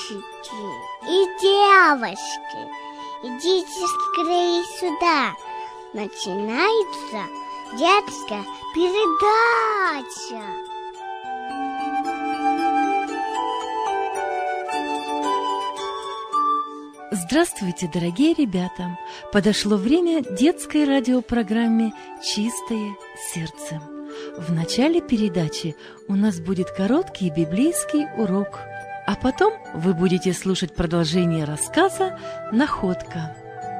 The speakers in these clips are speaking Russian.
Мальчики и девочки, идите скорее сюда. Начинается детская передача. Здравствуйте, дорогие ребята! Подошло время детской радиопрограмме «Чистое сердце». В начале передачи у нас будет короткий библейский урок, а потом вы будете слушать продолжение рассказа «Находка».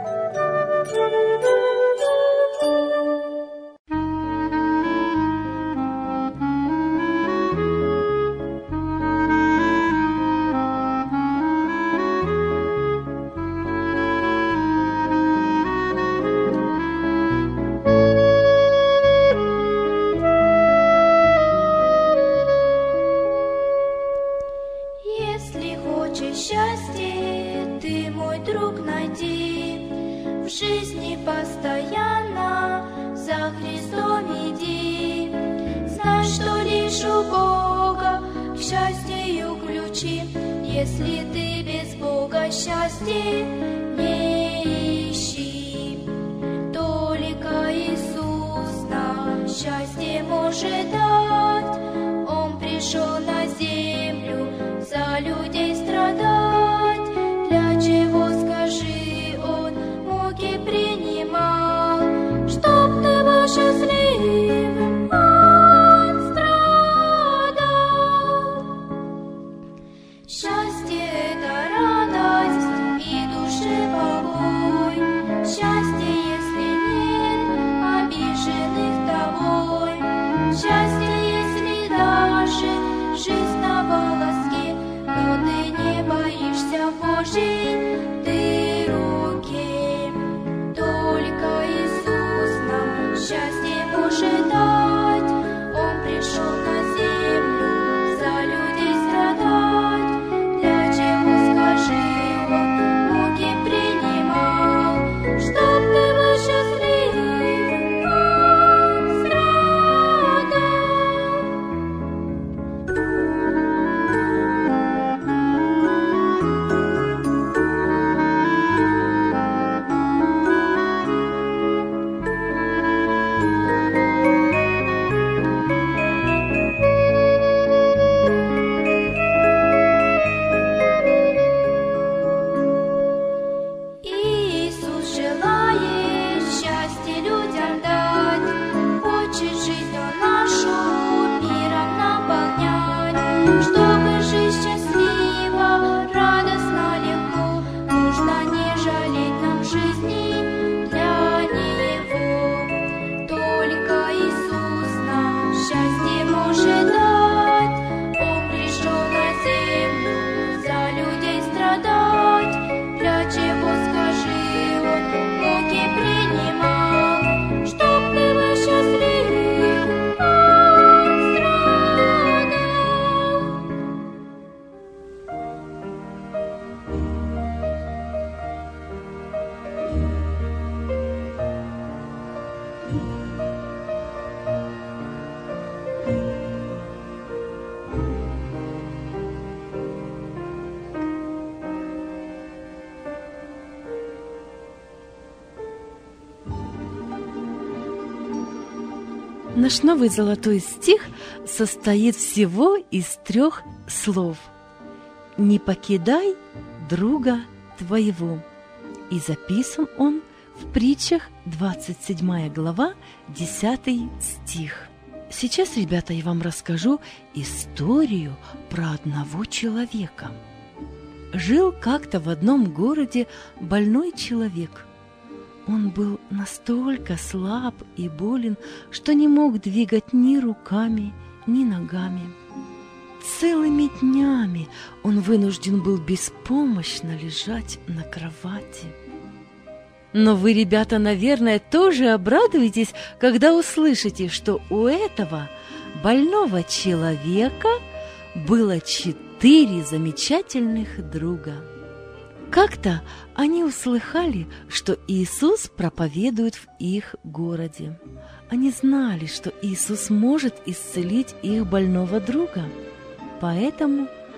Счастье ты, мой друг, найди, в жизни постоянно за Христом иди. Знай, что лишь у Бога к счастью ключи, если ты без Бога счастье не ищи. Только Иисус нам счастье может дать, Он пришел на землю за людей страдать. Для чего, скажи, Он муки принимал, чтоб ты был счастливым, Он страдал. Счастье — это радость и душе покой. Счастье, если нет обиженных тобой. Счастье, если даже жизнь на волоске, но ты не боишься Божьей ты руки. Только Иисус нам счастье может дать. Он пришел на землю за людей страдать. Для чего, скажи, Он муки принимал, чтоб ты был счастливым, Он страдал. Иисус желает счастье людям дать, хочет жизнь нашу миром наполнять. Чтобы жить счастливо, радостно, легко, нужно не жалеть нам жизни для Него. Только Иисус нам счастье может дать. Он пришел на землю за людей страдать. Для чего, скажи, Он муки принимал, чтоб ты был счастливым, Он страдал. Наш новый золотой стих состоит всего из 3 слов. «Не покидай друга твоего». И записан он в Притчах, 27 глава, 10 стих. Сейчас, ребята, я вам расскажу историю про одного человека. Жил как-то в одном городе больной человек. Он был настолько слаб и болен, что не мог двигать ни руками, ни ногами. Целыми днями он вынужден был беспомощно лежать на кровати. Но вы, ребята, наверное, тоже обрадуетесь, когда услышите, что у этого больного человека было 4 замечательных друга. Как-то они услыхали, что Иисус проповедует в их городе. Они знали, что Иисус может исцелить их больного друга. Поэтому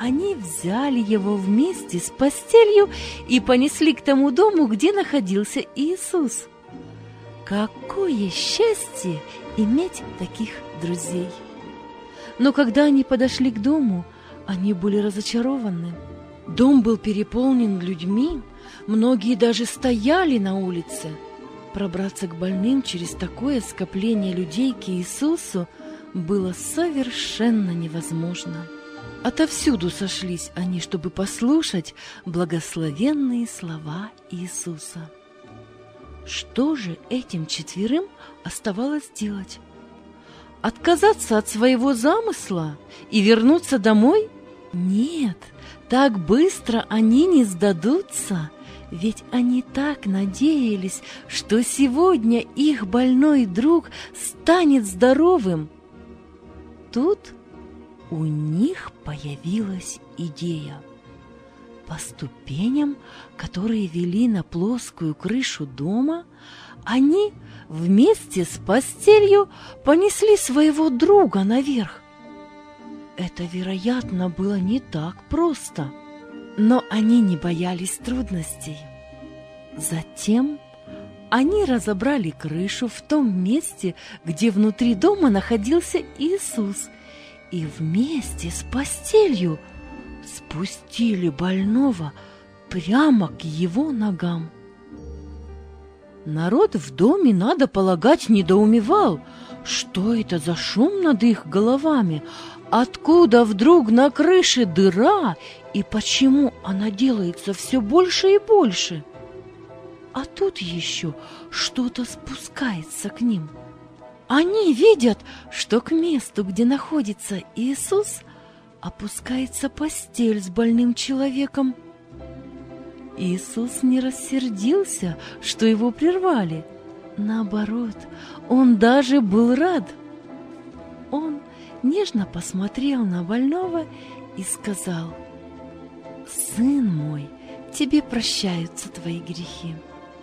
они взяли его вместе с постелью и понесли к тому дому, где находился Иисус. Какое счастье иметь таких друзей! Но когда они подошли к дому, они были разочарованы. Дом был переполнен людьми, многие даже стояли на улице. Пробраться к больным через такое скопление людей к Иисусу было совершенно невозможно. Отовсюду сошлись они, чтобы послушать благословенные слова Иисуса. Что же этим четверым оставалось делать? Отказаться от своего замысла и вернуться домой? Нет, так быстро они не сдадутся, ведь они так надеялись, что сегодня их больной друг станет здоровым. Тут у них появилась идея. По ступеням, которые вели на плоскую крышу дома, они вместе с постелью понесли своего друга наверх. Это, вероятно, было не так просто, но они не боялись трудностей. Затем они разобрали крышу в том месте, где внутри дома находился Иисус, и вместе с постелью спустили больного прямо к его ногам. Народ в доме, надо полагать, недоумевал, что это за шум над их головами, откуда вдруг на крыше дыра и почему она делается все больше и больше. А тут еще что-то спускается к ним. Они видят, что к месту, где находится Иисус, опускается постель с больным человеком. Иисус не рассердился, что его прервали. Наоборот, он даже был рад. Он нежно посмотрел на больного и сказал: «Сын мой, тебе прощаются твои грехи».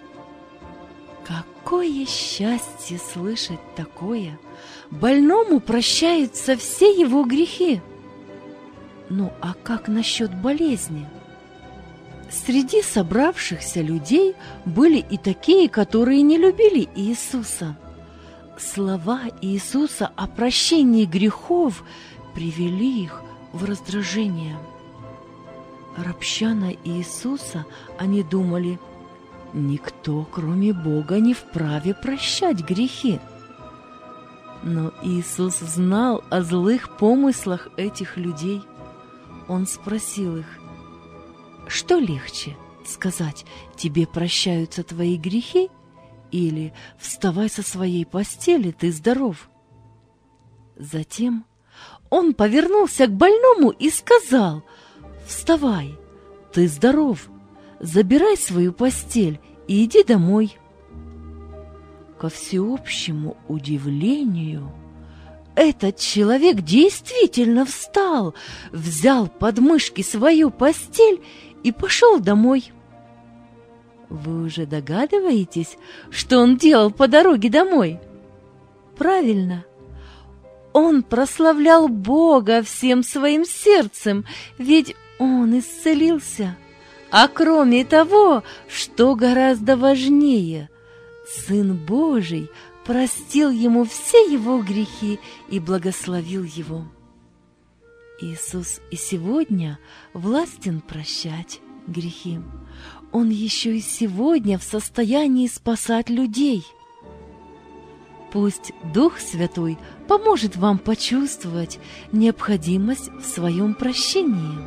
Какое счастье слышать такое! Больному прощаются все его грехи. Ну, а как насчет болезни? Среди собравшихся людей были и такие, которые не любили Иисуса. Слова Иисуса о прощении грехов привели их в раздражение. Ропща на Иисуса, они думали: никто, кроме Бога, не вправе прощать грехи. Но Иисус знал о злых помыслах этих людей. Он спросил их: что легче сказать: тебе прощаются твои грехи, или вставай со своей постели, ты здоров? Затем он повернулся к больному и сказал: вставай, ты здоров, забирай свою постель и иди домой. Ко всеобщему удивлению, этот человек действительно встал, взял под мышки свою постель и пошел домой. Вы уже догадываетесь, что он делал по дороге домой? Правильно, он прославлял Бога всем своим сердцем, ведь он исцелился. А кроме того, что гораздо важнее, Сын Божий простил ему все его грехи и благословил его. Иисус и сегодня властен прощать грехи. Он еще и сегодня в состоянии спасать людей. Пусть Дух Святой поможет вам почувствовать необходимость в своем прощении.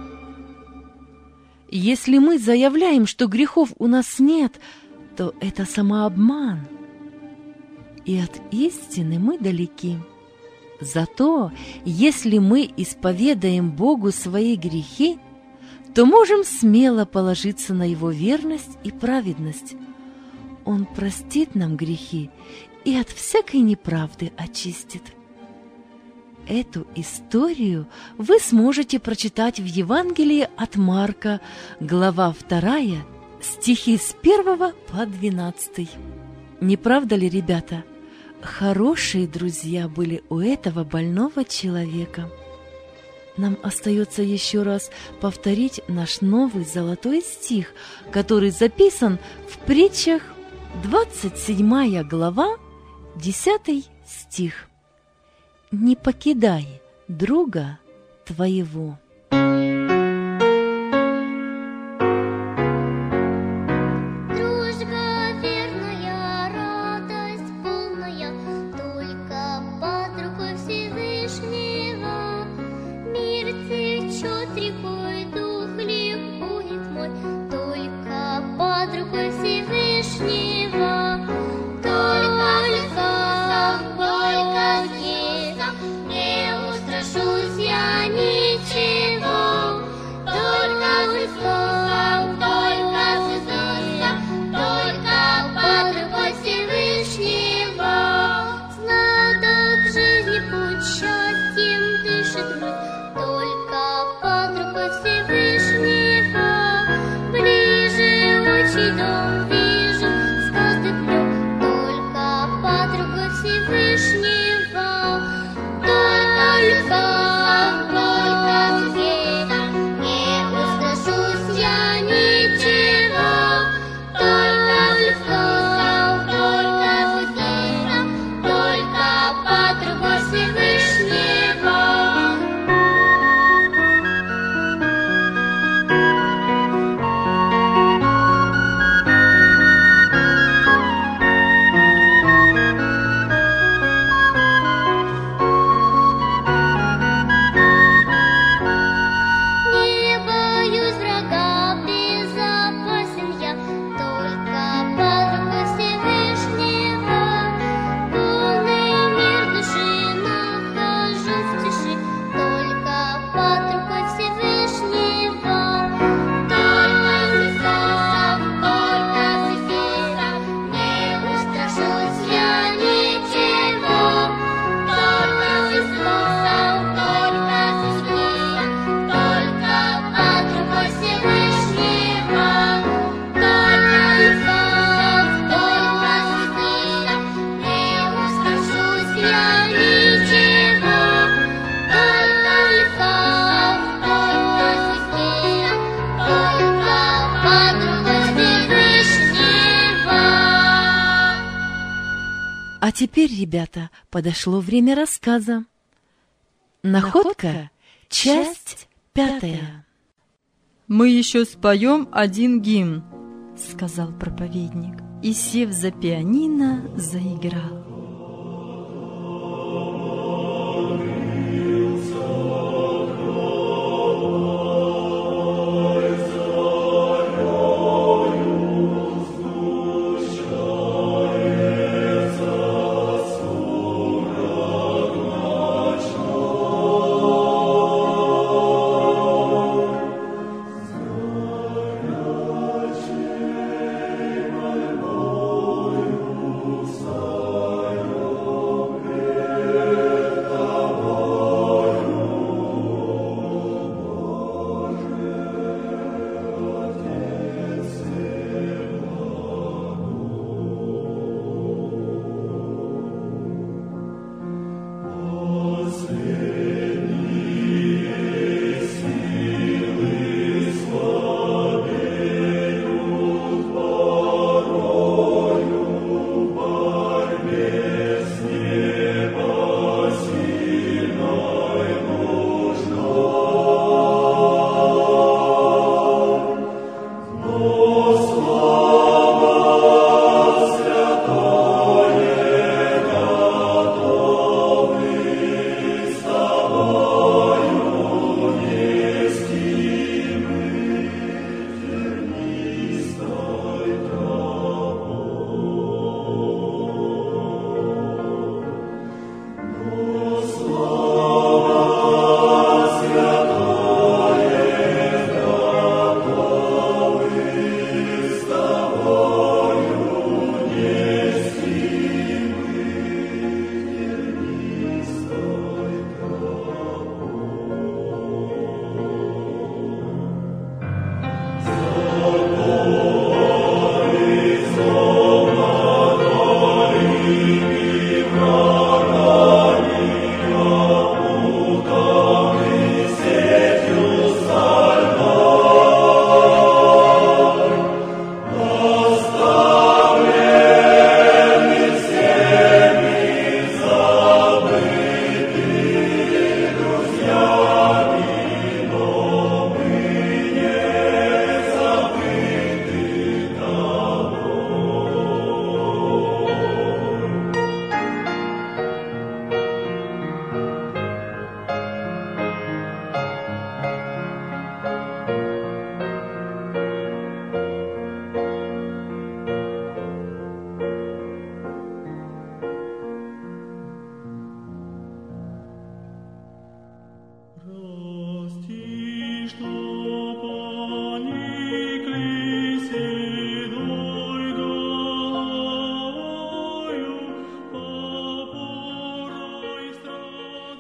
Если мы заявляем, что грехов у нас нет, то это самообман, и от истины мы далеки. Зато, если мы исповедаем Богу свои грехи, то можем смело положиться на Его верность и праведность. Он простит нам грехи и от всякой неправды очистит. Эту историю вы сможете прочитать в Евангелии от Марка, глава 2, стихи с 1 по 12. Не правда ли, ребята? Хорошие друзья были у этого больного человека. нам остается еще раз повторить наш новый золотой стих, который записан в притчах, 27 глава, 10 стих. «Не покидай друга твоего». А теперь, ребята, подошло время рассказа. Находка, часть 5. «Мы еще споем один гимн», — сказал проповедник, и, сев за пианино, заиграл. Sorry.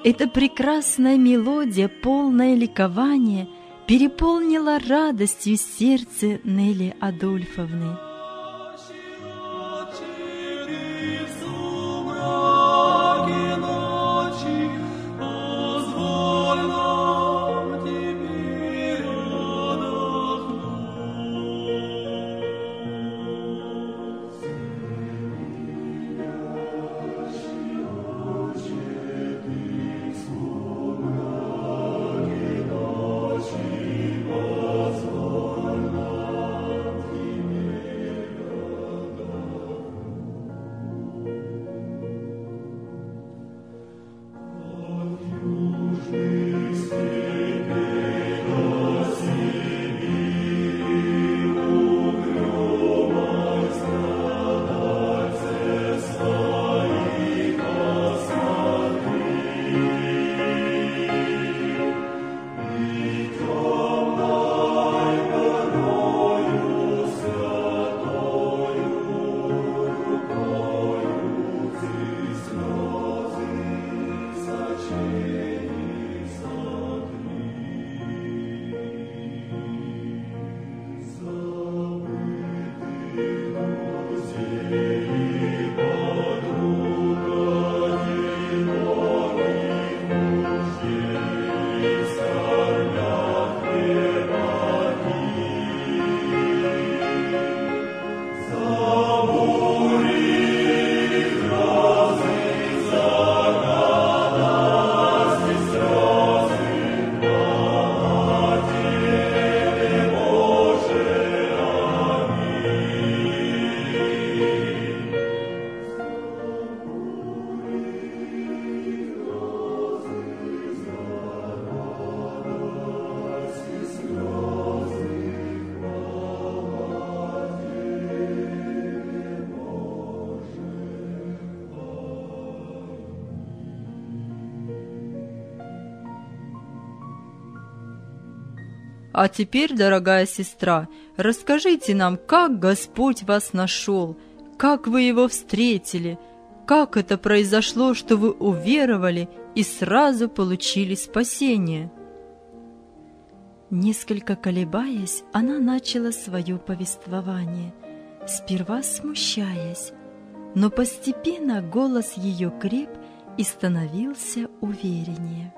Эта прекрасная мелодия, полное ликование, переполнила радостью сердце Нелли Адольфовны. А теперь, дорогая сестра, расскажите нам, как Господь вас нашел, как вы Его встретили, как это произошло, что вы уверовали и сразу получили спасение. Несколько колебаясь, она начала свое повествование, сперва смущаясь, но постепенно голос ее креп и становился увереннее.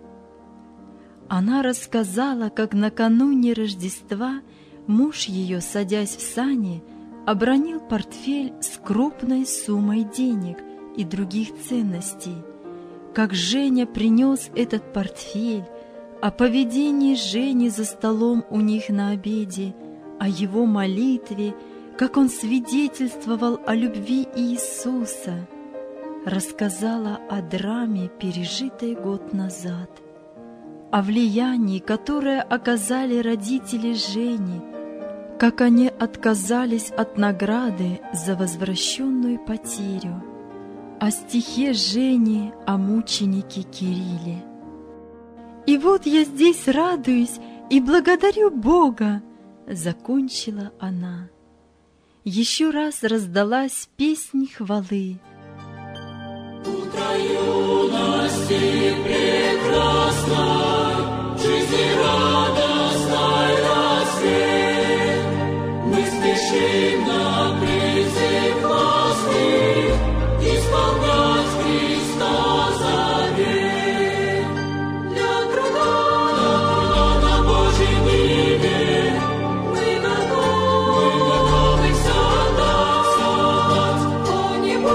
Она рассказала, как накануне Рождества муж ее, садясь в сани, обронил портфель с крупной суммой денег и других ценностей, как Женя принес этот портфель, о поведении Жени за столом у них на обеде, о его молитве, как он свидетельствовал о любви Иисуса, рассказала о драме, пережитой год назад, о влиянии, которое оказали родители Жени, как они отказались от награды за возвращенную потерю, о стихе Жени о мученике Кирилле. «И вот я здесь радуюсь и благодарю Бога», — закончила она. Еще раз раздалась песнь хвалы. Утро юности прекрасной, жизни радостной рассвет. Мы спешим на призыв властных исполнять Христа завет. Для труда на Божьей ниве мы готовы все отдать. О небо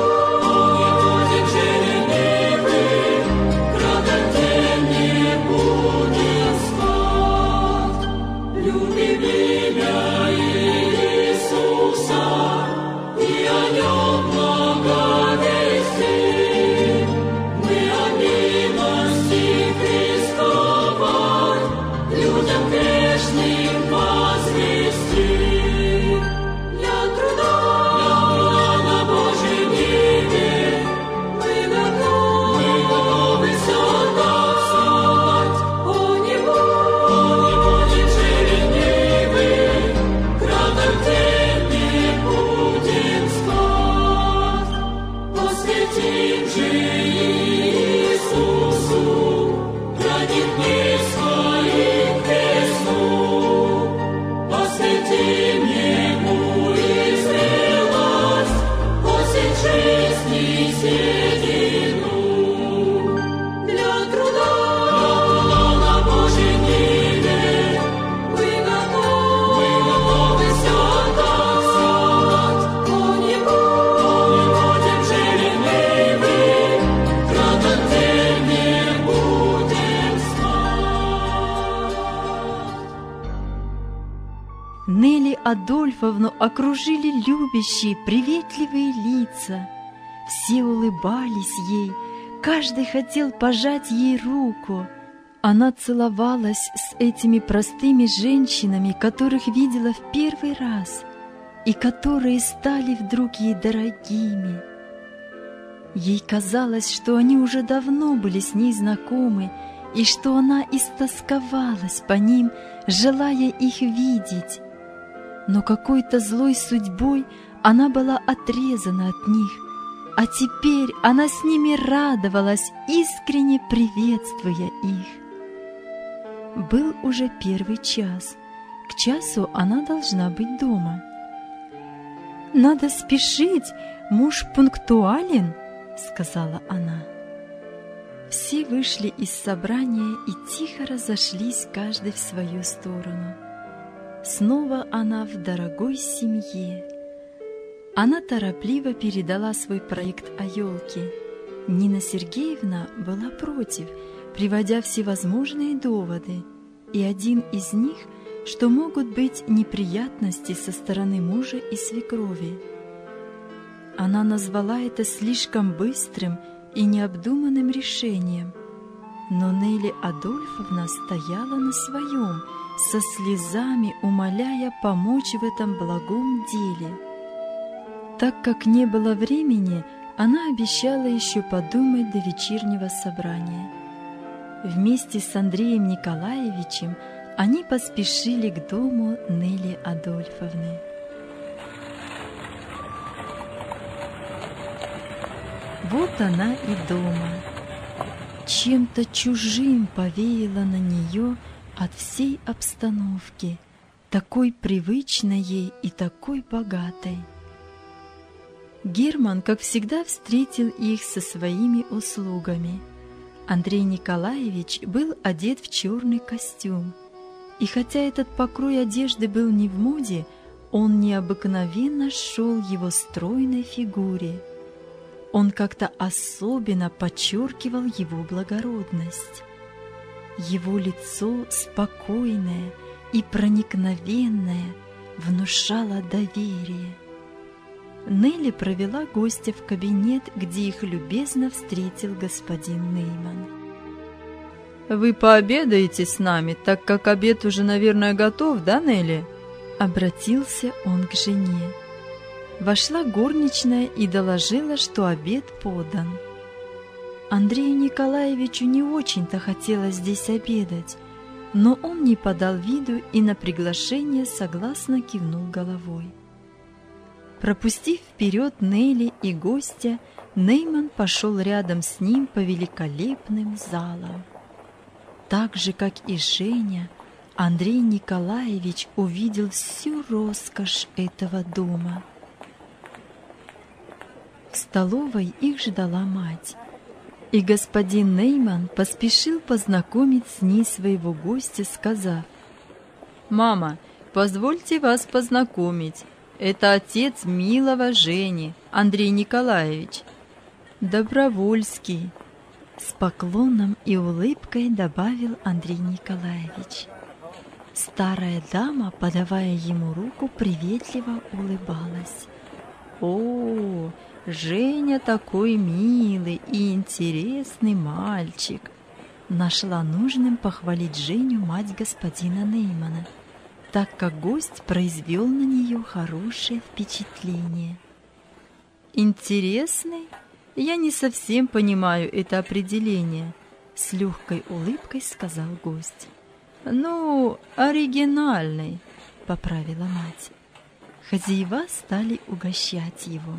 Любим имя Иисуса. и в дни своих весну. Посвяти мне зрелость, осень жизни седину. Для труда на Божьей ниве мы готовы все отдать. Но не будем же ленивы, краток день не будем спать. Нелли Адольфовну окружили любящие, приветливые лица. Все улыбались ей, каждый хотел пожать ей руку. Она целовалась с этими простыми женщинами, которых видела в первый раз, и которые стали вдруг ей дорогими. Ей казалось, что они уже давно были с ней знакомы, и что она истосковалась по ним, желая их видеть. Но какой-то злой судьбой она была отрезана от них, а теперь она с ними радовалась, искренне приветствуя их. Был уже 1 час. К часу она должна быть дома. «Надо спешить, муж пунктуален», — сказала она. Все вышли из собрания и тихо разошлись, каждый в свою сторону. Снова она в дорогой семье. Она торопливо передала свой проект о елке. Нина Сергеевна была против, приводя всевозможные доводы, и один из них, что могут быть неприятности со стороны мужа и свекрови. Она назвала это слишком быстрым и необдуманным решением, но Нелли Адольфовна стояла на своем, со слезами умоляя помочь в этом благом деле. Так как не было времени, она обещала еще подумать до вечернего собрания. Вместе с Андреем Николаевичем они поспешили к дому Нелли Адольфовны. Вот она и дома. Чем-то чужим повеяло на нее от всей обстановки, такой привычной ей и такой богатой. Герман, как всегда, встретил их со своими услугами. Андрей Николаевич был одет в черный костюм, и хотя этот покрой одежды был не в моде, он необыкновенно шел его стройной фигуре. Он как-то особенно подчеркивал его благородность. Его лицо спокойное и проникновенное внушало доверие. Нелли провела гостя в кабинет, где их любезно встретил господин Нейман. «Вы пообедаете с нами, так как обед уже, наверное, готов, да, Нелли?» Обратился он к жене. Вошла горничная и доложила, что обед подан. Андрею Николаевичу не очень-то хотелось здесь обедать, но он не подал виду и на приглашение согласно кивнул головой. Пропустив вперед Нелли и гостя, Нейман пошел рядом с ним по великолепным залам. Так же, как и Женя, Андрей Николаевич увидел всю роскошь этого дома. В столовой их ждала мать, и господин Нейман поспешил познакомить с ней своего гостя, сказав: «Мама, позвольте вас познакомить. Это отец милого Жени, Андрей Николаевич. Добровольский», — с поклоном и улыбкой добавил Андрей Николаевич. Старая дама, подавая ему руку, приветливо улыбалась. «О, Женя такой милый и интересный мальчик!» Нашла нужным похвалить Женю мать господина Неймана, так как гость произвел на нее хорошее впечатление. «Интересный? Я не совсем понимаю это определение», — с легкой улыбкой сказал гость. «Ну, оригинальный», — поправила мать. Хозяева стали угощать его.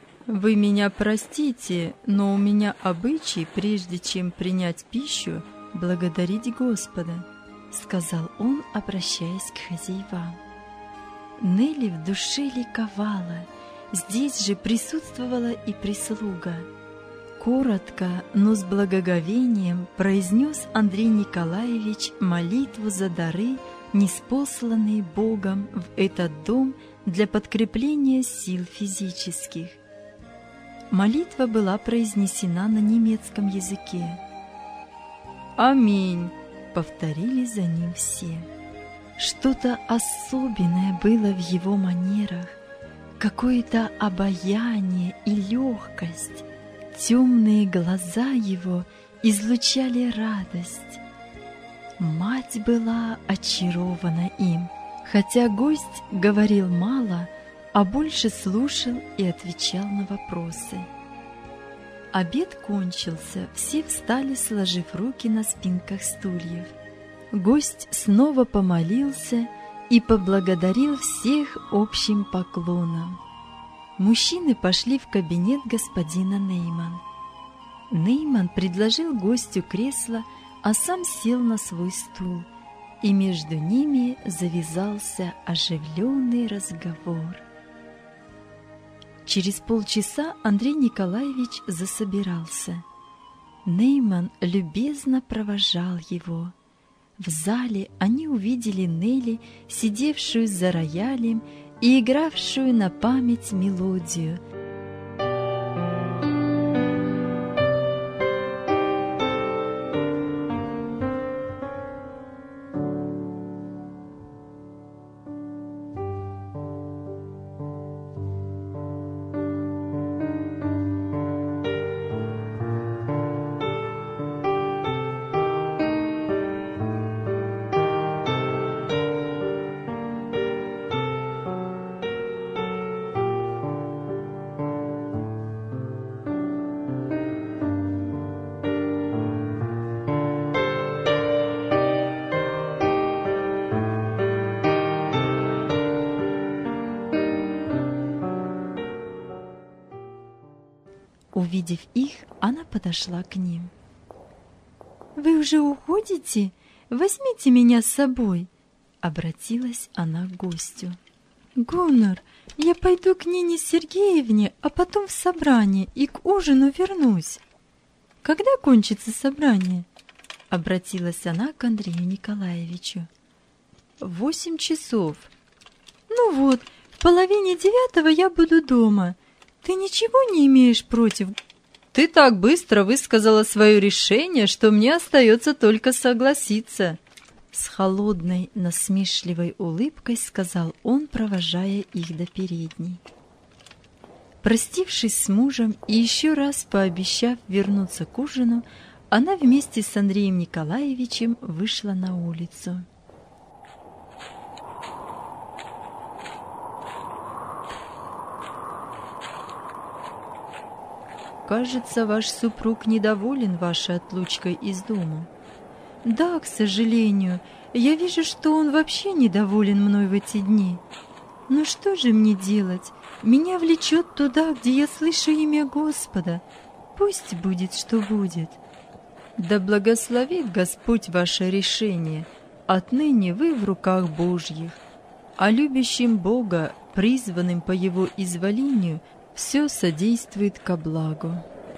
«Вы меня простите, но у меня обычай, прежде чем принять пищу, благодарить Господа», — сказал он, обращаясь к хозяевам. Нелли в душе ликовала. Здесь же присутствовала и прислуга. Коротко, но с благоговением произнес Андрей Николаевич молитву за дары, ниспосланные Богом в этот дом для подкрепления сил физических. Молитва была произнесена на немецком языке. «Аминь», — повторили за ним все. Что-то особенное было в его манерах, какое-то обаяние и легкость. Темные глаза его излучали радость. Мать была очарована им, хотя гость говорил мало, а больше слушал и отвечал на вопросы. Обед кончился, все встали, сложив руки на спинках стульев. Гость снова помолился и поблагодарил всех общим поклоном. Мужчины пошли в кабинет господина Нейман. Нейман предложил гостю кресло, а сам сел на свой стул, и между ними завязался оживленный разговор. Через полчаса Андрей Николаевич засобирался. Нейман любезно провожал его. В зале они увидели Нелли, сидевшую за роялем и игравшую на память мелодию. Увидев их, она подошла к ним. «Вы уже уходите? Возьмите меня с собой!» Обратилась она к гостю. «Гуннар, я пойду к Нине Сергеевне, а потом в собрание и к ужину вернусь». «Когда кончится собрание?» Обратилась она к Андрею Николаевичу. «В 8 часов». «Ну вот, в 8:30 я буду дома. Ты ничего не имеешь против?» «Ты так быстро высказала свое решение, что мне остается только согласиться», — с холодной, насмешливой улыбкой сказал он, провожая их до передней. Простившись с мужем и еще раз пообещав вернуться к ужину, она вместе с Андреем Николаевичем вышла на улицу. «Кажется, ваш супруг недоволен вашей отлучкой из дому». «Да, к сожалению, я вижу, что он вообще недоволен мной в эти дни. Но что же мне делать? Меня влечет туда, где я слышу имя Господа. Пусть будет, что будет». «Да благословит Господь ваше решение. Отныне вы в руках Божьих, а любящим Бога, призванным по Его изволению, все содействует ко благу».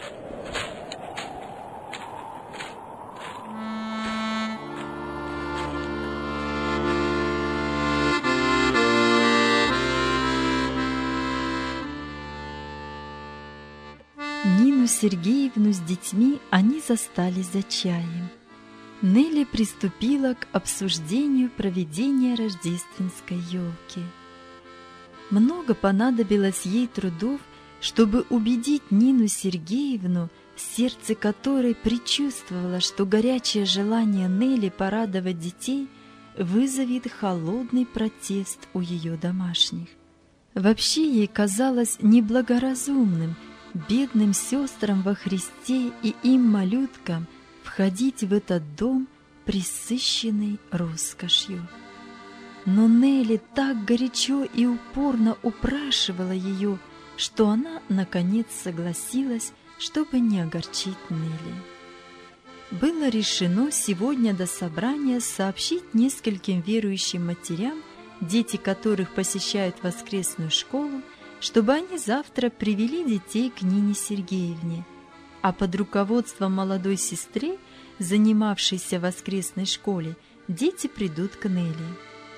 Нину Сергеевну с детьми они застали за чаем. Нелли приступила к обсуждению проведения рождественской елки. Много понадобилось ей трудов, чтобы убедить Нину Сергеевну, сердце которой предчувствовало, что горячее желание Нелли порадовать детей вызовет холодный протест у ее домашних. Вообще ей казалось неблагоразумным бедным сестрам во Христе и им, малюткам, входить в этот дом, пресыщенный роскошью. Но Нелли так горячо и упорно упрашивала ее, что она, наконец, согласилась, чтобы не огорчить Нелли. было решено сегодня до собрания сообщить нескольким верующим матерям, дети которых посещают воскресную школу, чтобы они завтра привели детей к Нине Сергеевне, а под руководством молодой сестры, занимавшейся в воскресной школе, дети придут к Нелли.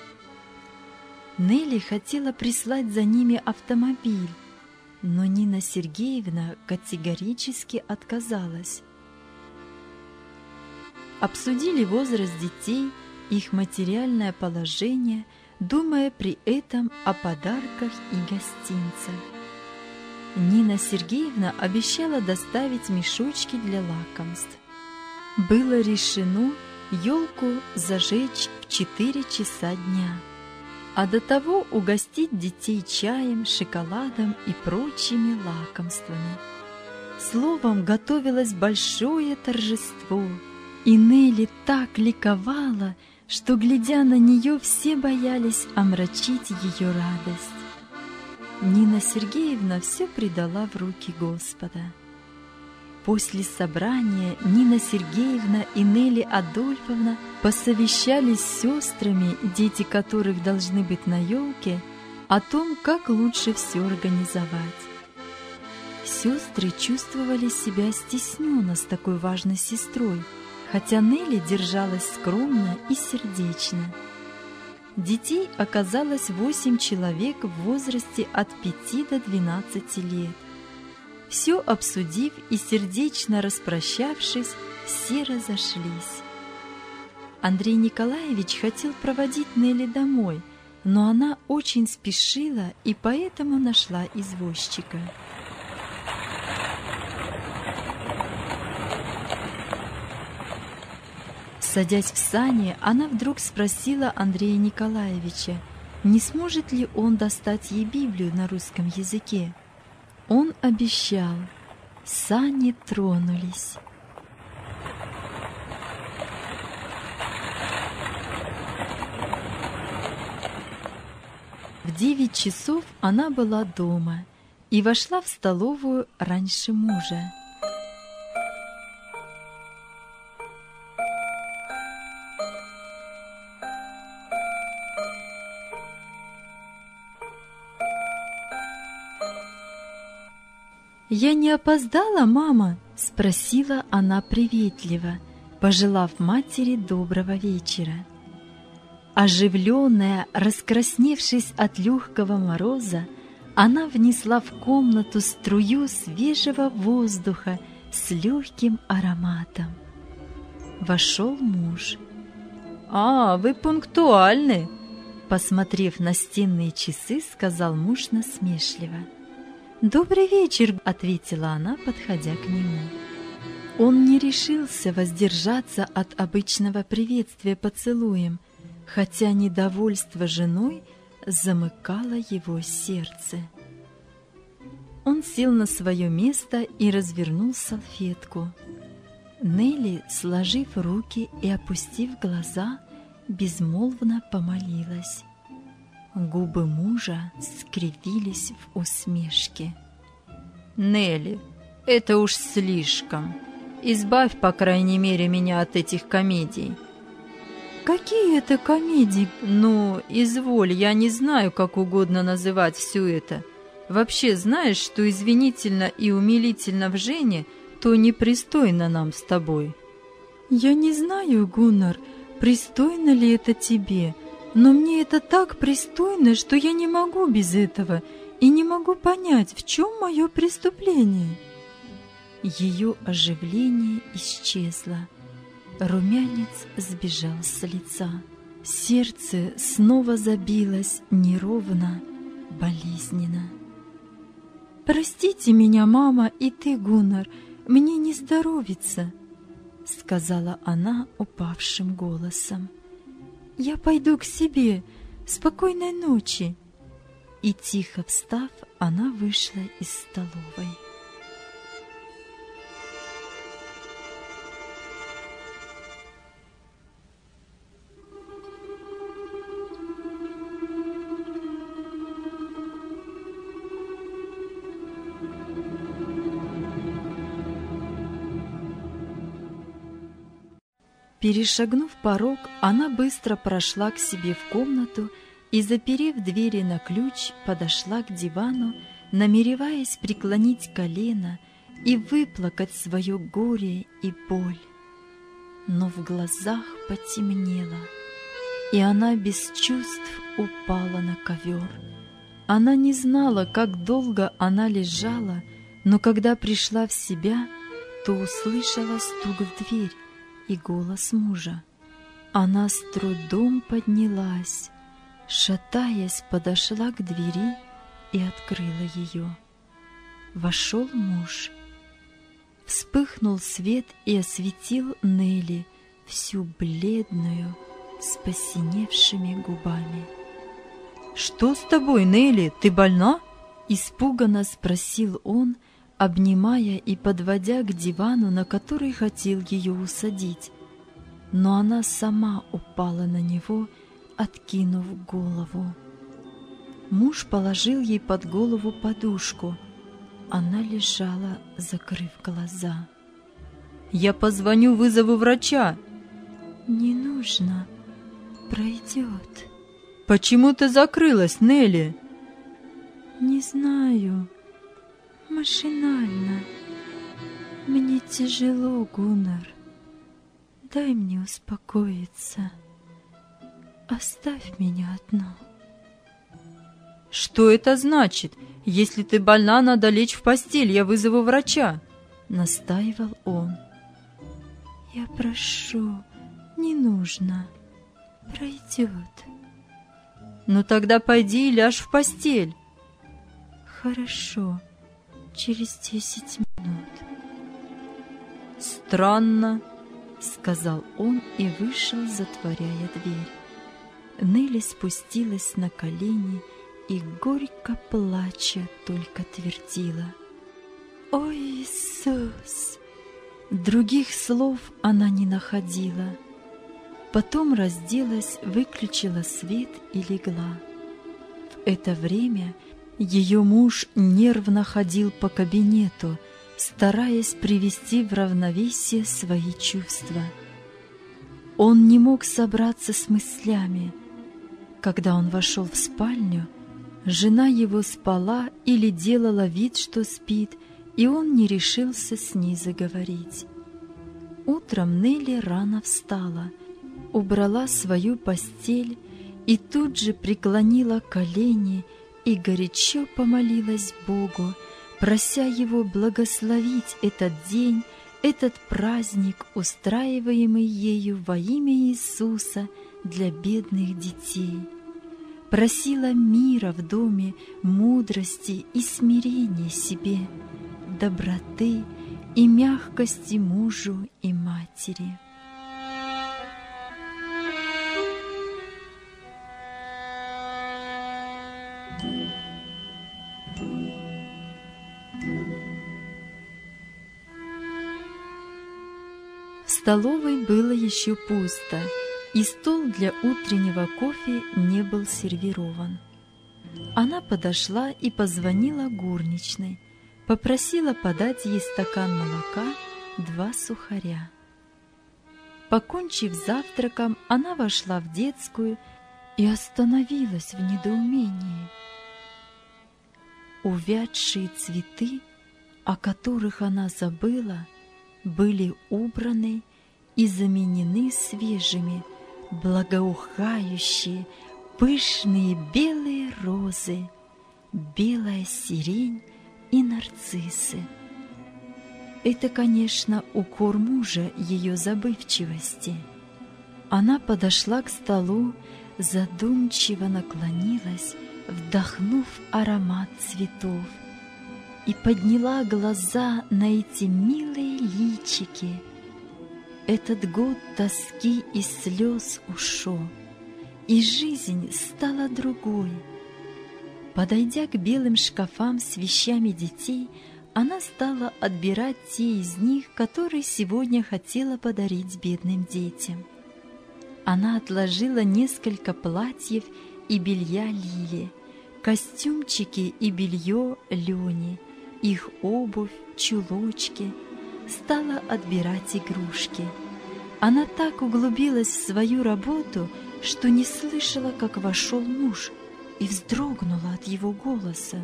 Нелли хотела прислать за ними автомобиль, но Нина Сергеевна категорически отказалась. Обсудили возраст детей, их материальное положение, думая при этом о подарках и гостинцах. Нина Сергеевна обещала доставить мешочки для лакомств. Было решено елку зажечь в 4 часа дня, а до того угостить детей чаем, шоколадом и прочими лакомствами. Словом, готовилось большое торжество, и Нелли так ликовала, что, глядя на нее, все боялись омрачить ее радость. Нина Сергеевна все предала в руки Господа. После собрания Нина Сергеевна и Нелли Адольфовна посовещались с сестрами, дети которых должны быть на елке, о том, как лучше все организовать. Сестры чувствовали себя стесненно с такой важной сестрой, хотя Нелли держалась скромно и сердечно. Детей оказалось 8 человек в возрасте от 5 до 12 лет. Все обсудив и сердечно распрощавшись, все разошлись. Андрей Николаевич хотел проводить Нелли домой, но она очень спешила и поэтому нашла извозчика. Садясь в сани, она вдруг спросила Андрея Николаевича, не сможет ли он достать ей Библию на русском языке. Он обещал. Сани тронулись. В 9 часов она была дома и вошла в столовую раньше мужа. «Я не опоздала, мама?» — спросила она приветливо, пожелав матери доброго вечера. Оживленная, раскрасневшись от легкого мороза, она внесла в комнату струю свежего воздуха с легким ароматом. Вошел муж. «А, вы пунктуальны!» Посмотрев на стенные часы, сказал муж насмешливо. «Добрый вечер», — ответила она, подходя к нему. Он не решился воздержаться от обычного приветствия поцелуем, хотя недовольство женой замыкало его сердце. Он сел на свое место и развернул салфетку. Нелли, сложив руки и опустив глаза, безмолвно помолилась. Губы мужа скривились в усмешке. «Нелли, это уж слишком. Избавь, по крайней мере, меня от этих комедий». «Какие это комедии?» «Ну, изволь, я не знаю, как угодно называть все это. Вообще, знаешь, что извинительно и умилительно в Жене, то непристойно нам с тобой». «Я не знаю, Гуннар, пристойно ли это тебе, но мне это так пристойно, что я не могу без этого и не могу понять, в чем мое преступление». Ее оживление исчезло. Румянец сбежал с лица. Сердце снова забилось неровно, болезненно. «Простите меня, мама, и ты, Гуннар, мне не здоровится», — сказала она упавшим голосом. «Я пойду к себе. Спокойной ночи». И тихо встав, она вышла из столовой. Перешагнув порог, она быстро прошла к себе в комнату и, заперев двери на ключ, подошла к дивану, намереваясь преклонить колено и выплакать свое горе и боль. Но в глазах потемнело, и она без чувств упала на ковер. Она не знала, как долго она лежала, но когда пришла в себя, то услышала стук в дверь и голос мужа. Она с трудом поднялась, шатаясь, подошла к двери и открыла ее. Вошел муж. Вспыхнул свет и осветил Нелли, всю бледную, с посиневшими губами. «Что с тобой, Нелли? Ты больна?» — испуганно спросил он, обнимая и подводя к дивану, на который хотел ее усадить. Но она сама упала на него, откинув голову. Муж положил ей под голову подушку. Она лежала, закрыв глаза. «Я позвоню, вызову врача». «Не нужно, пройдет». «Почему ты закрылась, Нелли?» «Не знаю, машинально. Мне тяжело, Гуннар. Дай мне успокоиться. Оставь меня одну». «Что это значит? Если ты больна, надо лечь в постель, я вызову врача», — настаивал он. «Я прошу, не нужно, пройдет». «Ну тогда пойди и ляжь в постель». «Хорошо, через 10 минут». «Странно», — сказал он и вышел, затворяя дверь. Нелли спустилась на колени и, горько плача, только твердила: «Ой, Иисус!» Других слов она не находила. Потом разделась, выключила свет и легла. В это время ее муж нервно ходил по кабинету, стараясь привести в равновесие свои чувства. Он не мог собраться с мыслями. Когда он вошел в спальню, жена его спала или делала вид, что спит, и он не решился с ней заговорить. Утром Нелли рано встала, убрала свою постель и тут же преклонила колени и горячо помолилась Богу, прося Его благословить этот день, этот праздник, устраиваемый ею во имя Иисуса для бедных детей. Просила мира в доме, мудрости и смирения себе, доброты и мягкости мужу и матери. В столовой было еще пусто, и стол для утреннего кофе не был сервирован. Она подошла и позвонила горничной, попросила подать ей стакан молока, 2 сухаря. Покончив завтраком, она вошла в детскую и остановилась в недоумении. Увядшие цветы, о которых она забыла, были убраны и заменены свежими, благоухающие, пышные белые розы, белая сирень и нарциссы. Это, конечно, укор мужа ее забывчивости. Она подошла к столу, задумчиво наклонилась, вдохнув аромат цветов, и подняла глаза на эти милые личики. Этот год тоски и слез ушел, и жизнь стала другой. Подойдя к белым шкафам с вещами детей, она стала отбирать те из них, которые сегодня хотела подарить бедным детям. Она отложила несколько платьев и белья Лиле, костюмчики и белье Лене, их обувь, чулочки, стала отбирать игрушки. Она так углубилась в свою работу, что не слышала, как вошел муж, и вздрогнула от его голоса.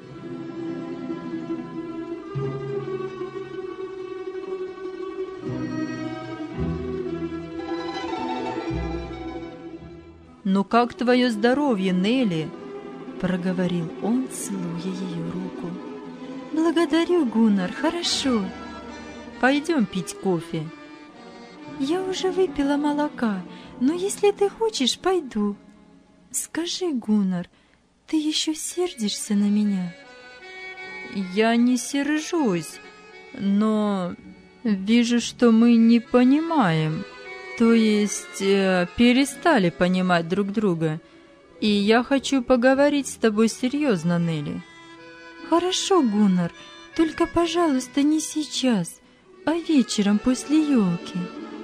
«Ну как твое здоровье, Нелли?» — проговорил он, целуя ее руку. «Благодарю, Гуннар, хорошо. «Пойдем пить кофе». Я уже выпила молока, но если ты хочешь, пойду. Скажи, Гуннар, ты еще сердишься на меня?» «Я не сержусь, но вижу, что мы не понимаем, то есть перестали понимать друг друга, и я хочу поговорить с тобой серьезно, Нелли». «Хорошо, Гуннар, только, пожалуйста, не сейчас, а вечером после елки».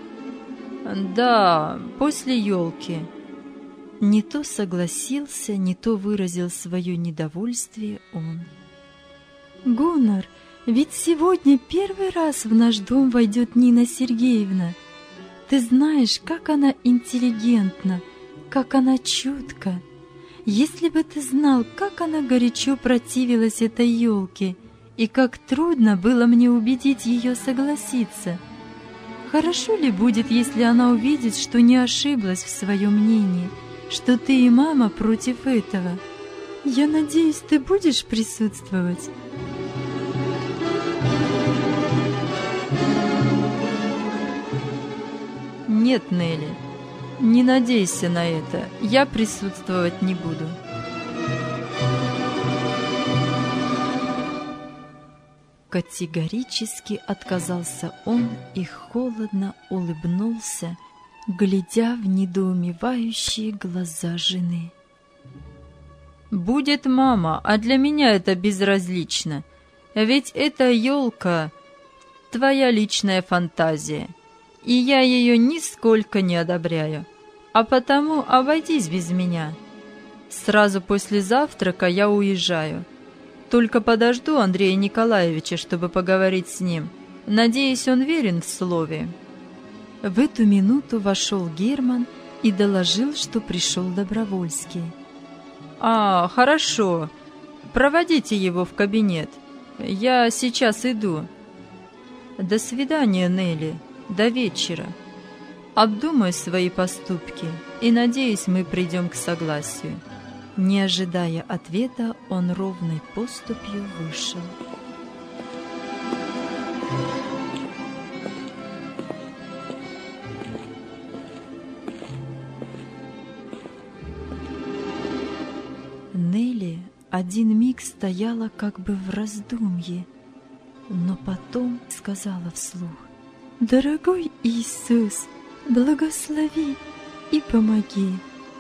«Да, после елки». Не то согласился, не то выразил свое недовольствие он. «Гуннар, ведь сегодня первый раз в наш дом войдет Нина Сергеевна. Ты знаешь, как она интеллигентна, как она чутка. Если бы ты знал, как она горячо противилась этой елке, и как трудно было мне убедить ее согласиться. Хорошо ли будет, если она увидит, что не ошиблась в своем мнении, что ты и мама против этого? Я надеюсь, ты будешь присутствовать?» «Нет, Нелли, не надейся на это, я присутствовать не буду». Категорически отказался он и холодно улыбнулся, глядя в недоумевающие глаза жены. «Будет мама, а для меня это безразлично. Ведь эта елка — твоя личная фантазия, и я ее нисколько не одобряю. А потому обойдись без меня. Сразу после завтрака я уезжаю. Только подожду Андрея Николаевича, чтобы поговорить с ним. Надеюсь, он верен в слове». В эту минуту вошел Герман и доложил, что пришел Добровольский. Хорошо. Проводите его в кабинет. Я сейчас иду. До свидания, Нелли. До вечера. Обдумай свои поступки, и, надеюсь, мы придем к согласию». Не ожидая ответа, он ровной поступью вышел. Нелли один миг стояла как бы в раздумье, но потом сказала вслух: «Дорогой Иисус, благослови и помоги».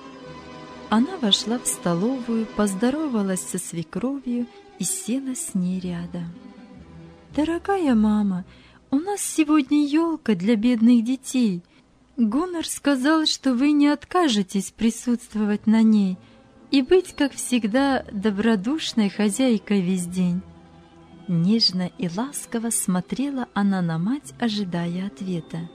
Она вошла в столовую, поздоровалась со свекровью и села с ней рядом. «Дорогая мама, у нас сегодня елка для бедных детей. Гуннар сказал, что вы не откажетесь присутствовать на ней и быть, как всегда, добродушной хозяйкой весь день». Нежно и ласково смотрела она на мать, ожидая ответа.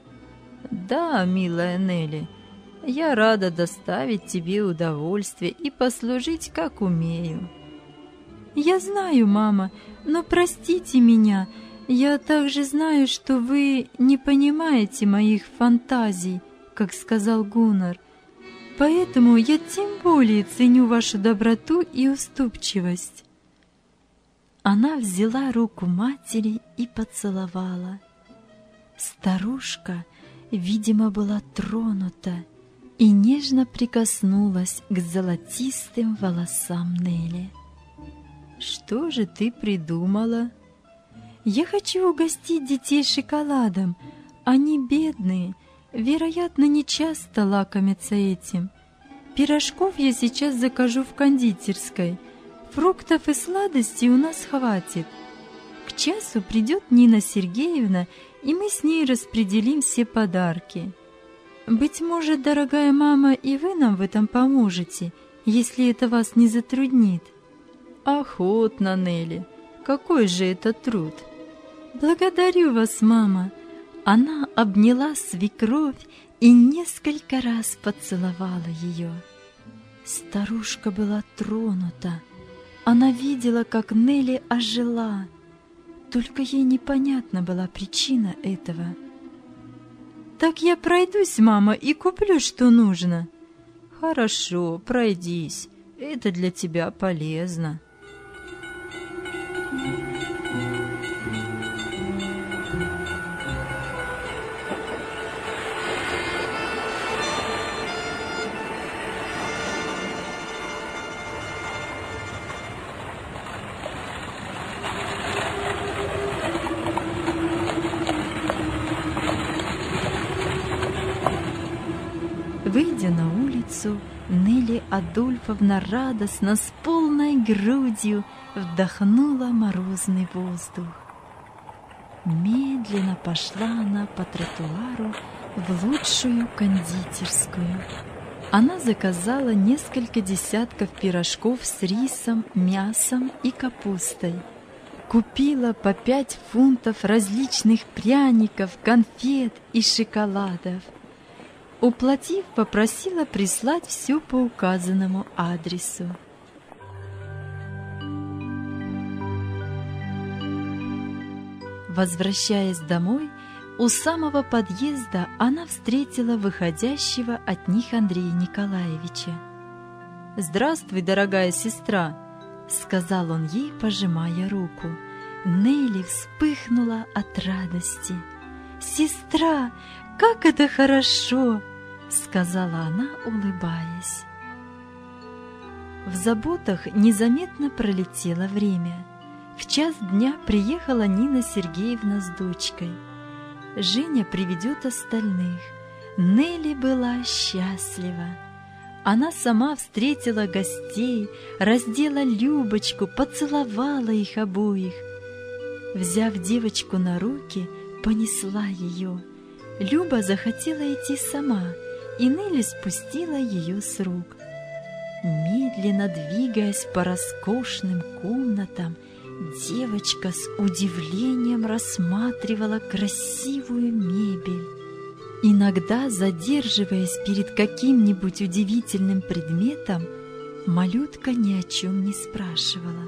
«Да, милая Нелли, я рада доставить тебе удовольствие и послужить, как умею». «Я знаю, мама, но простите меня. Я также знаю, что вы не понимаете моих фантазий, как сказал Гуннар. Поэтому я тем более ценю вашу доброту и уступчивость». Она взяла руку матери и поцеловала. Старушка, видимо, была тронута и нежно прикоснулась к золотистым волосам Нелли. «Что же ты придумала?» «Я хочу угостить детей шоколадом. Они бедные, вероятно, не часто лакомятся этим. Пирожков я сейчас закажу в кондитерской. Фруктов и сладостей у нас хватит. К часу придет Нина Сергеевна, и мы с ней распределим все подарки. Быть может, дорогая мама, и вы нам в этом поможете, если это вас не затруднит». «Охотно, Нелли. Какой же это труд!» «Благодарю вас, мама. Она обняла свекровь и несколько раз поцеловала ее. Старушка была тронута. Она видела, как Нелли ожила. Только ей непонятна была причина этого. «Так я пройдусь, мама, и куплю, что нужно». «Хорошо, пройдись. Это для тебя полезно». Выйдя на улицу, Нелли Адольфовна радостно с полной грудью вдохнула морозный воздух. Медленно пошла она по тротуару в лучшую кондитерскую. Она заказала несколько десятков пирожков с рисом, мясом и капустой. Купила по 5 фунтов различных пряников, конфет и шоколадов. Уплатив, попросила прислать все по указанному адресу. Возвращаясь домой, у самого подъезда она встретила выходящего от них Андрея Николаевича. «Здравствуй, дорогая сестра», — сказал он ей, пожимая руку. Нелли вспыхнула от радости. «Сестра, как это хорошо!» — сказала она, улыбаясь. В заботах незаметно пролетело время. В час дня приехала Нина Сергеевна с дочкой. Женя приведет остальных. Нелли была счастлива. Она сама встретила гостей, раздела Любочку, поцеловала их обоих. Взяв девочку на руки, понесла ее. Люба захотела идти сама, и Нелли спустила ее с рук. Медленно двигаясь по роскошным комнатам, девочка с удивлением рассматривала красивую мебель. Иногда, задерживаясь перед каким-нибудь удивительным предметом, малютка ни о чем не спрашивала.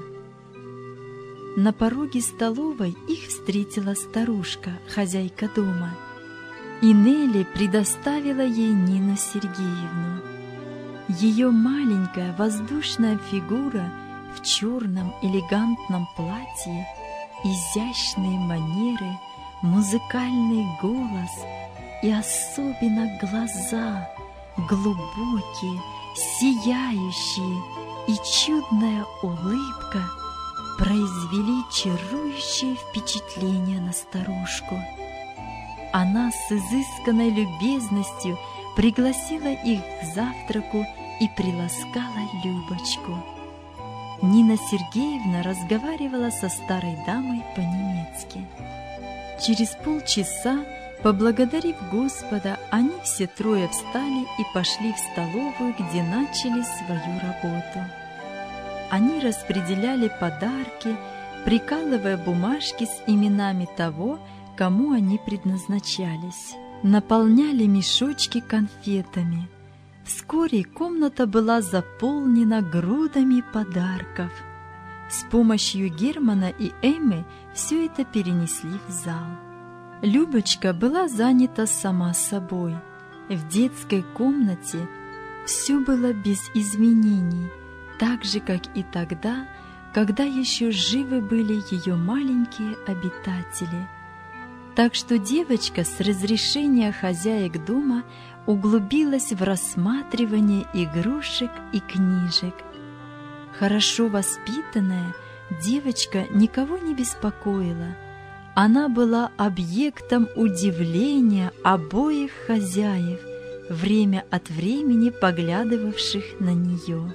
На пороге столовой их встретила старушка, хозяйка дома, и Нелли предоставила ей Нину Сергеевну. Ее маленькая воздушная фигура в черном элегантном платье, изящные манеры, музыкальный голос и особенно глаза, глубокие, сияющие, и чудная улыбка произвели чарующее впечатление на старушку. Она с изысканной любезностью пригласила их к завтраку и приласкала Любочку. Нина Сергеевна разговаривала со старой дамой по-немецки. Через полчаса, поблагодарив Господа, они все трое встали и пошли в столовую, где начали свою работу. Они распределяли подарки, прикалывая бумажки с именами того, кому они предназначались. Наполняли мешочки конфетами. Вскоре комната была заполнена грудами подарков. С помощью Германа и Эммы все это перенесли в зал. Любочка была занята сама собой. В детской комнате все было без изменений, так же, как и тогда, когда еще живы были ее маленькие обитатели. Так что девочка с разрешения хозяек дома углубилась в рассматривание игрушек и книжек. Хорошо воспитанная, девочка никого не беспокоила. Она была объектом удивления обоих хозяев, время от времени поглядывавших на нее.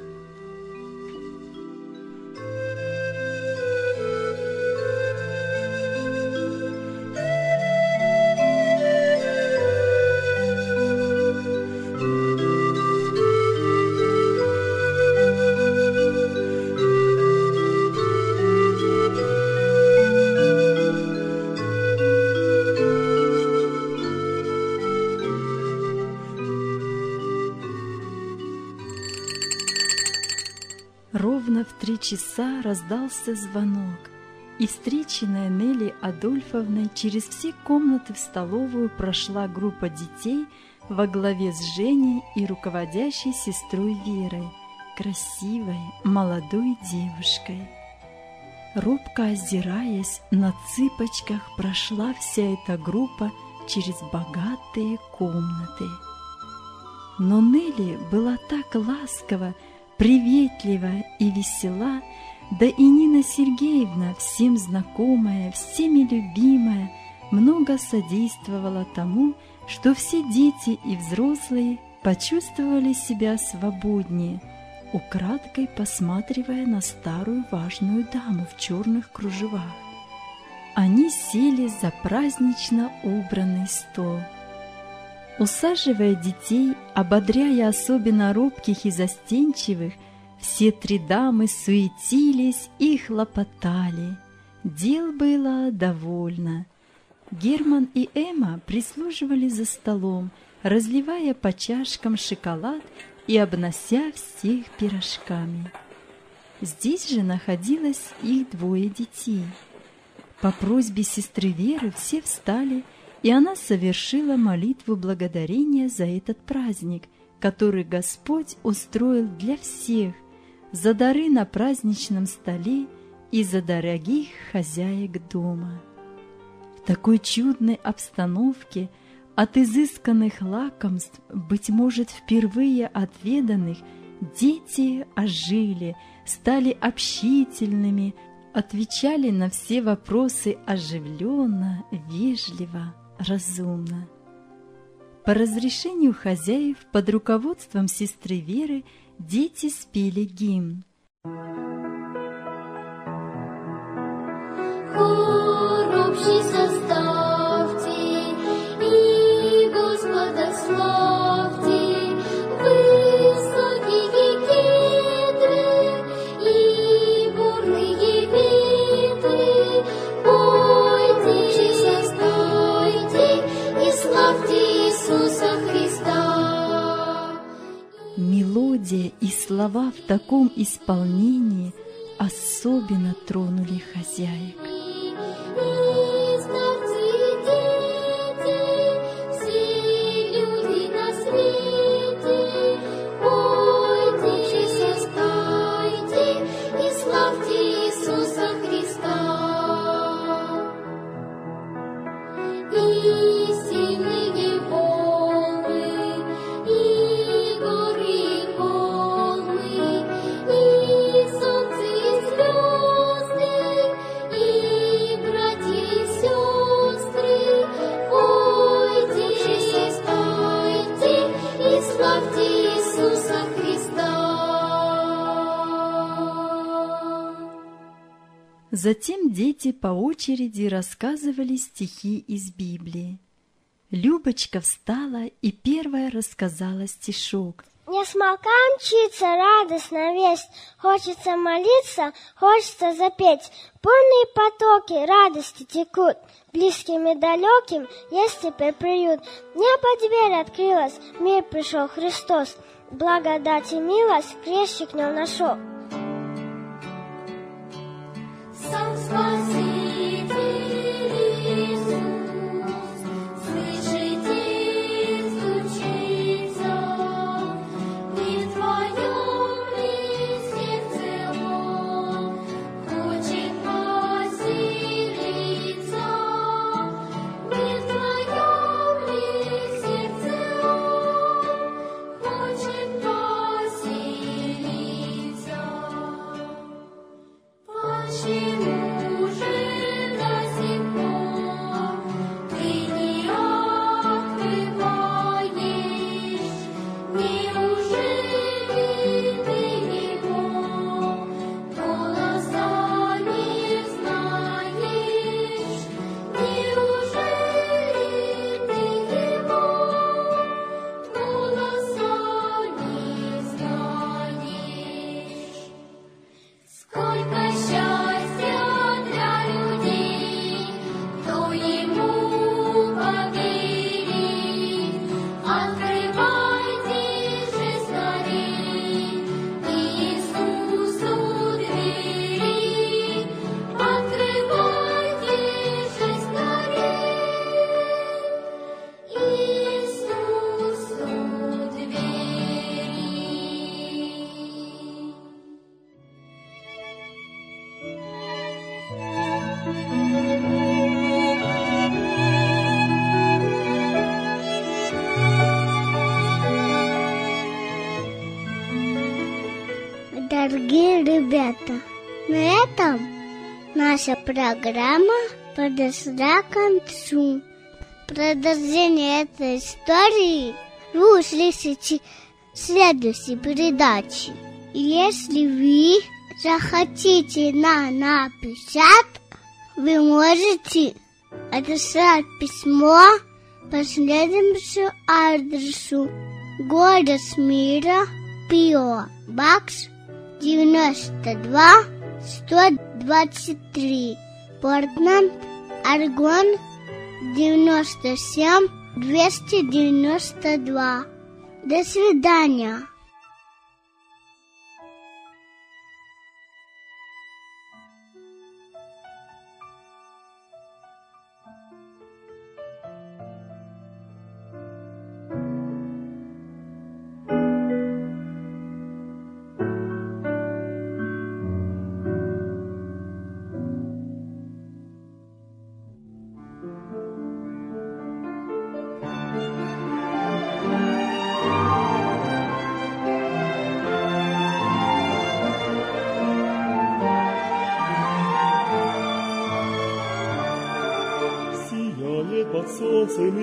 Ровно в 3 часа раздался звонок, и встреченная Нелли Адольфовной через все комнаты в столовую прошла группа детей во главе с Женей и руководящей сестрой Верой, красивой молодой девушкой. Робко озираясь, на цыпочках прошла вся эта группа через богатые комнаты. Но Нелли была так ласкова, приветлива и весела, да и Нина Сергеевна, всем знакомая, всеми любимая, много содействовала тому, что все дети и взрослые почувствовали себя свободнее, украдкой посматривая на старую важную даму в черных кружевах. Они сели за празднично убранный стол. Усаживая детей, ободряя особенно робких и застенчивых, все 3 дамы суетились и хлопотали. Дел было довольно. Герман и Эмма прислуживали за столом, разливая по чашкам шоколад и обнося всех пирожками. Здесь же находилось их 2 детей. По просьбе сестры Веры все встали, и она совершила молитву благодарения за этот праздник, который Господь устроил для всех, за дары на праздничном столе и за дорогих хозяек дома. В такой чудной обстановке от изысканных лакомств, быть может, впервые отведанных, дети ожили, стали общительными, отвечали на все вопросы оживленно, вежливо, разумно. По разрешению хозяев под руководством сестры Веры дети спели гимн. Хор общий составьте и Господа славьте, высокие кедры и бурные ветры, пойте, составьте и славьте Иисуса Христа. Мелодия и слова в таком исполнении особенно тронули хозяек. Затем дети по очереди рассказывали стихи из Библии. Любочка встала и первая рассказала стишок. Не смолка мчится радостно весть, хочется молиться, хочется запеть. Бурные потоки радости текут, близким и далеким есть теперь приют. Небо дверь открылась, в мир пришел Христос, благодать и милость крестик в нем нашел. Сам Спаситель Иисус, слышите, стучится, не в твоем ли сердце Он хочет поселиться, не в твоем ли сердце Он хочет поселиться. ребята, на этом наша программа подошла к концу. Продолжение этой истории вы услышите в следующей передаче. И если вы захотите нам написать, вы можете отослать письмо по следующему адресу: город Мира, P.O. Box 92 123, Портленд, Орегон 97 292. До свидания. Под солнцем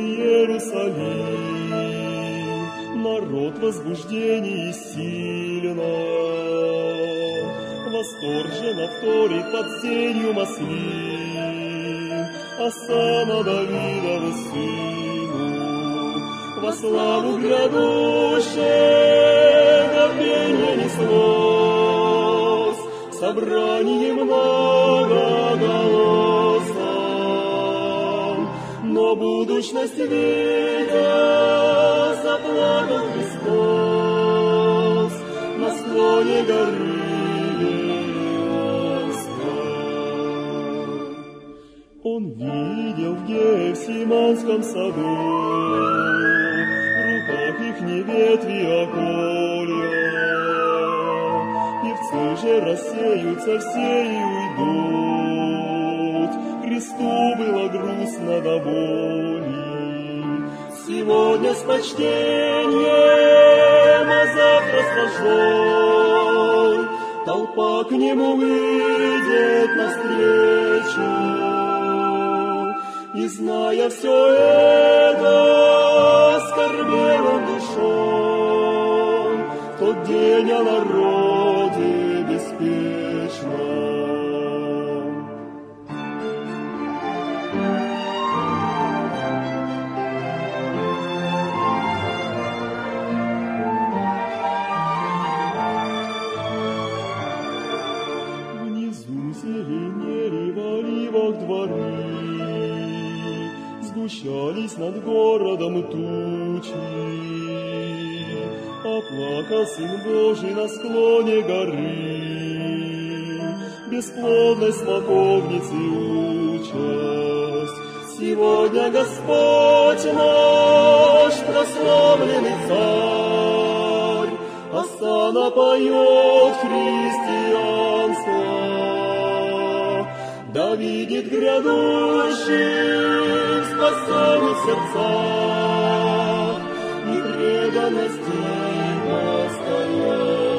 Иерусалим, народ возбуждений сильно, восторженно вторит под сенью маслин, Осанна Давидову сыну, во славу грядущего пение неслось, собрание многоголосо. Но будущность века заплакал Христос на склоне горы Елеонской. Он видел в Гефсиманском саду в руках их ветви околья. Певцы же рассеются все и уйдут. Христу было грустно до боли. Сегодня с почтением, а завтра с торжой толпа к нему выйдет навстречу. И, зная все это, скорбел он душой в тот день о народе беспечном. Дворы сгущались над городом тучи, оплакал Сын Божий на склоне горы, бесплодной смоковницы участь. Сегодня Господь наш, прославленный Царь, Осанна поет христианство. Да видит грядущий в спасенных сердцах и преданности постоянно.